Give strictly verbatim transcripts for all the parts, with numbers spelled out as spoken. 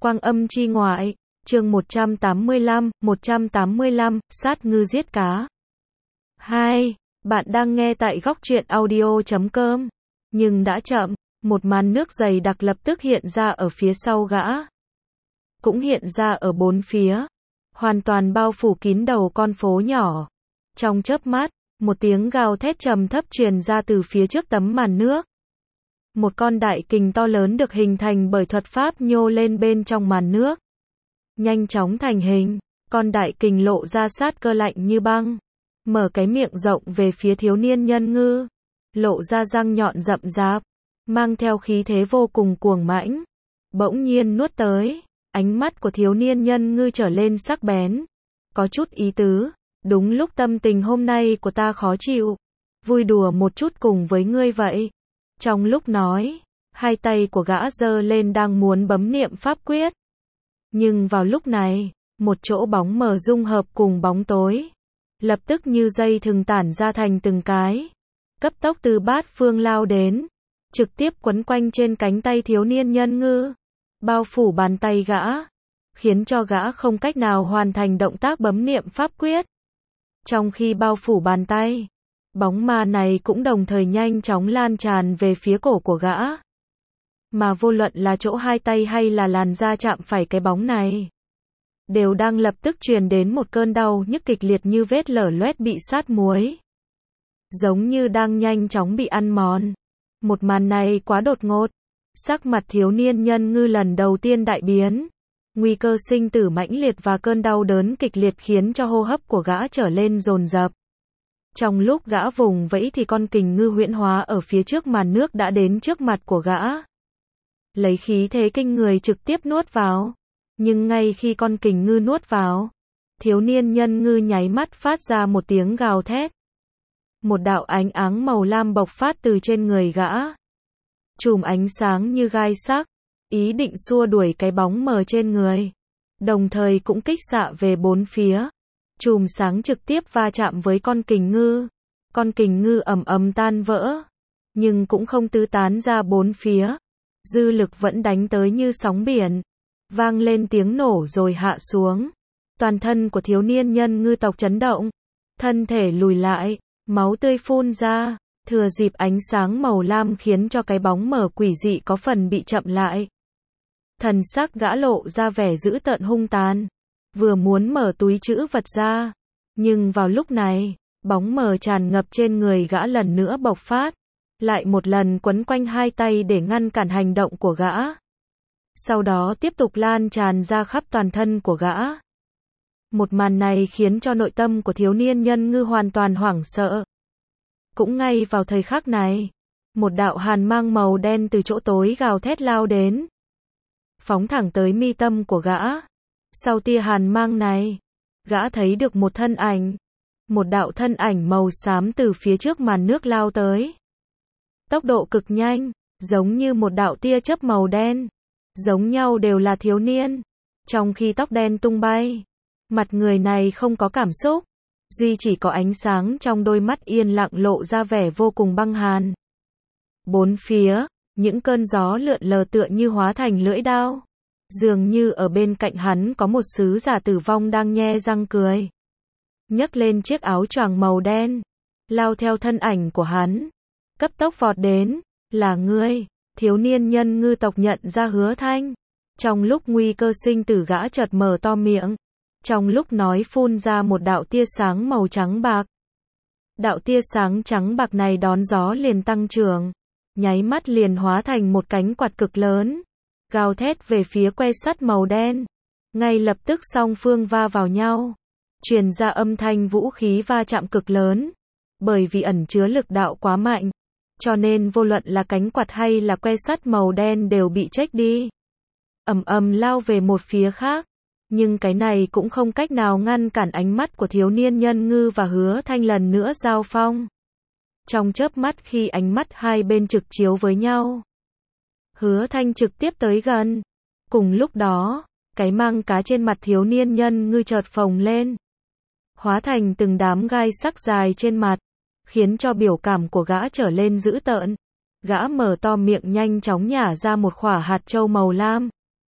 Quang âm chi ngoại, chương một trăm tám mươi lăm, một trăm tám mươi lăm, sát ngư giết cá. hai. Bạn đang nghe tại góc truyện audio chấm com. Nhưng đã chậm, một màn nước dày đặc lập tức hiện ra ở phía sau gã. Cũng hiện ra ở bốn phía. Hoàn toàn bao phủ kín đầu con phố nhỏ. Trong chớp mắt, một tiếng gào thét trầm thấp truyền ra từ phía trước tấm màn nước. Một con đại kình to lớn được hình thành bởi thuật pháp nhô lên bên trong màn nước. Nhanh chóng thành hình, con đại kình lộ ra sát cơ lạnh như băng. Mở cái miệng rộng về phía thiếu niên nhân ngư. Lộ ra răng nhọn rậm rạp. Mang theo khí thế vô cùng cuồng mãnh. Bỗng nhiên nuốt tới. Ánh mắt của thiếu niên nhân ngư trở lên sắc bén. Có chút ý tứ. Đúng lúc tâm tình hôm nay của ta khó chịu. Vui đùa một chút cùng với ngươi vậy. Trong lúc nói, hai tay của gã giơ lên đang muốn bấm niệm pháp quyết. Nhưng vào lúc này, một chỗ bóng mờ dung hợp cùng bóng tối. Lập tức như dây thừng tản ra thành từng cái. Cấp tốc từ bát phương lao đến. Trực tiếp quấn quanh trên cánh tay thiếu niên nhân ngư. Bao phủ bàn tay gã. Khiến cho gã không cách nào hoàn thành động tác bấm niệm pháp quyết. Trong khi bao phủ bàn tay, bóng ma này cũng đồng thời nhanh chóng lan tràn về phía cổ của gã. Mà vô luận là chỗ hai tay hay là làn da chạm phải cái bóng này, đều đang lập tức truyền đến một cơn đau nhức kịch liệt như vết lở loét bị sát muối. Giống như đang nhanh chóng bị ăn mòn. Một màn này quá đột ngột. Sắc mặt thiếu niên nhân ngư lần đầu tiên đại biến. Nguy cơ sinh tử mãnh liệt và cơn đau đớn kịch liệt khiến cho hô hấp của gã trở lên dồn dập. Trong lúc gã vùng vẫy thì con kình ngư huyễn hóa ở phía trước màn nước đã đến trước mặt của gã. Lấy khí thế kinh người trực tiếp nuốt vào. Nhưng ngay khi con kình ngư nuốt vào, thiếu niên nhân ngư nháy mắt phát ra một tiếng gào thét. Một đạo ánh áng màu lam bộc phát từ trên người gã. Chùm ánh sáng như gai sắc, ý định xua đuổi cái bóng mờ trên người. Đồng thời cũng kích xạ về bốn phía. Chùm sáng trực tiếp va chạm với con kình ngư. Con kình ngư ầm ầm tan vỡ. Nhưng cũng không tứ tán ra bốn phía. Dư lực vẫn đánh tới như sóng biển. Vang lên tiếng nổ rồi hạ xuống. Toàn thân của thiếu niên nhân ngư tộc chấn động. Thân thể lùi lại. Máu tươi phun ra. Thừa dịp ánh sáng màu lam khiến cho cái bóng mờ quỷ dị có phần bị chậm lại. Thần sắc gã lộ ra vẻ dữ tợn hung tàn. Vừa muốn mở túi trữ vật ra. Nhưng vào lúc này, bóng mờ tràn ngập trên người gã lần nữa bộc phát. Lại một lần quấn quanh hai tay để ngăn cản hành động của gã. Sau đó tiếp tục lan tràn ra khắp toàn thân của gã. Một màn này khiến cho nội tâm của thiếu niên nhân ngư hoàn toàn hoảng sợ. Cũng ngay vào thời khắc này, một đạo hàn mang màu đen từ chỗ tối gào thét lao đến. Phóng thẳng tới mi tâm của gã. Sau tia hàn mang này, gã thấy được một thân ảnh. Một đạo thân ảnh màu xám từ phía trước màn nước lao tới. Tốc độ cực nhanh, giống như một đạo tia chớp màu đen. Giống nhau đều là thiếu niên. Trong khi tóc đen tung bay, mặt người này không có cảm xúc. Duy chỉ có ánh sáng trong đôi mắt yên lặng lộ ra vẻ vô cùng băng hàn. Bốn phía, những cơn gió lượn lờ tựa như hóa thành lưỡi đao. Dường như ở bên cạnh hắn có một sứ giả tử vong đang nhe răng cười. Nhấc lên chiếc áo choàng màu đen. Lao theo thân ảnh của hắn. Cấp tốc vọt đến. Là ngươi. Thiếu niên nhân ngư tộc nhận ra Hứa Thanh. Trong lúc nguy cơ sinh tử gã chợt mở to miệng. Trong lúc nói phun ra một đạo tia sáng màu trắng bạc. Đạo tia sáng trắng bạc này đón gió liền tăng trưởng. Nháy mắt liền hóa thành một cánh quạt cực lớn. Gào thét về phía que sắt màu đen. Ngay lập tức song phương va vào nhau. Truyền ra âm thanh vũ khí va chạm cực lớn. Bởi vì ẩn chứa lực đạo quá mạnh. Cho nên vô luận là cánh quạt hay là que sắt màu đen đều bị chếch đi. Ầm ầm lao về một phía khác. Nhưng cái này cũng không cách nào ngăn cản ánh mắt của thiếu niên nhân ngư và Hứa Thanh lần nữa giao phong. Trong chớp mắt khi ánh mắt hai bên trực chiếu với nhau. Hứa Thanh trực tiếp tới gần. Cùng lúc đó, cái mang cá trên mặt thiếu niên nhân ngư chợt phồng lên. Hóa thành từng đám gai sắc dài trên mặt. Khiến cho biểu cảm của gã trở lên dữ tợn. Gã mở to miệng nhanh chóng nhả ra một quả hạt châu màu lam.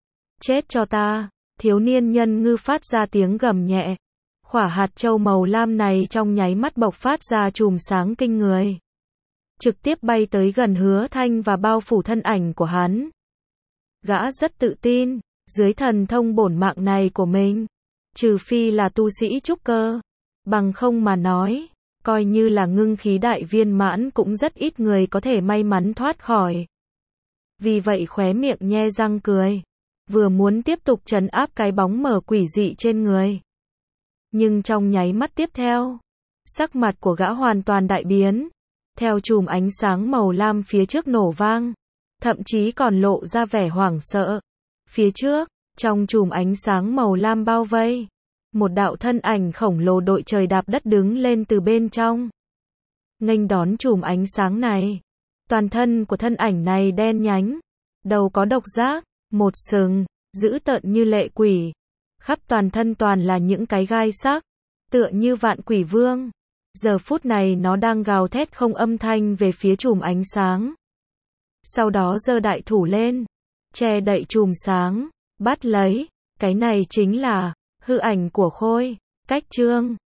Chết cho ta, thiếu niên nhân ngư phát ra tiếng gầm nhẹ. Quả hạt châu màu lam này trong nháy mắt bộc phát ra chùm sáng kinh người. Trực tiếp bay tới gần Hứa Thanh và bao phủ thân ảnh của hắn. Gã rất tự tin, dưới thần thông bổn mạng này của mình, trừ phi là tu sĩ trúc cơ, bằng không mà nói, coi như là ngưng khí đại viên mãn cũng rất ít người có thể may mắn thoát khỏi. Vì vậy khóe miệng nhe răng cười, vừa muốn tiếp tục trấn áp cái bóng mờ quỷ dị trên người. Nhưng trong nháy mắt tiếp theo, sắc mặt của gã hoàn toàn đại biến, theo chùm ánh sáng màu lam phía trước nổ vang, thậm chí còn lộ ra vẻ hoảng sợ. Phía trước, trong chùm ánh sáng màu lam bao vây, một đạo thân ảnh khổng lồ đội trời đạp đất đứng lên từ bên trong. Nghênh đón chùm ánh sáng này, toàn thân của thân ảnh này đen nhánh, đầu có độc giác, một sừng, dữ tợn như lệ quỷ, khắp toàn thân toàn là những cái gai sắc, tựa như vạn quỷ vương. Giờ phút này nó đang gào thét không âm thanh về phía chùm ánh sáng. Sau đó giơ đại thủ lên, che đậy chùm sáng, bắt lấy, cái này chính là hư ảnh của Khôi Cách Trương.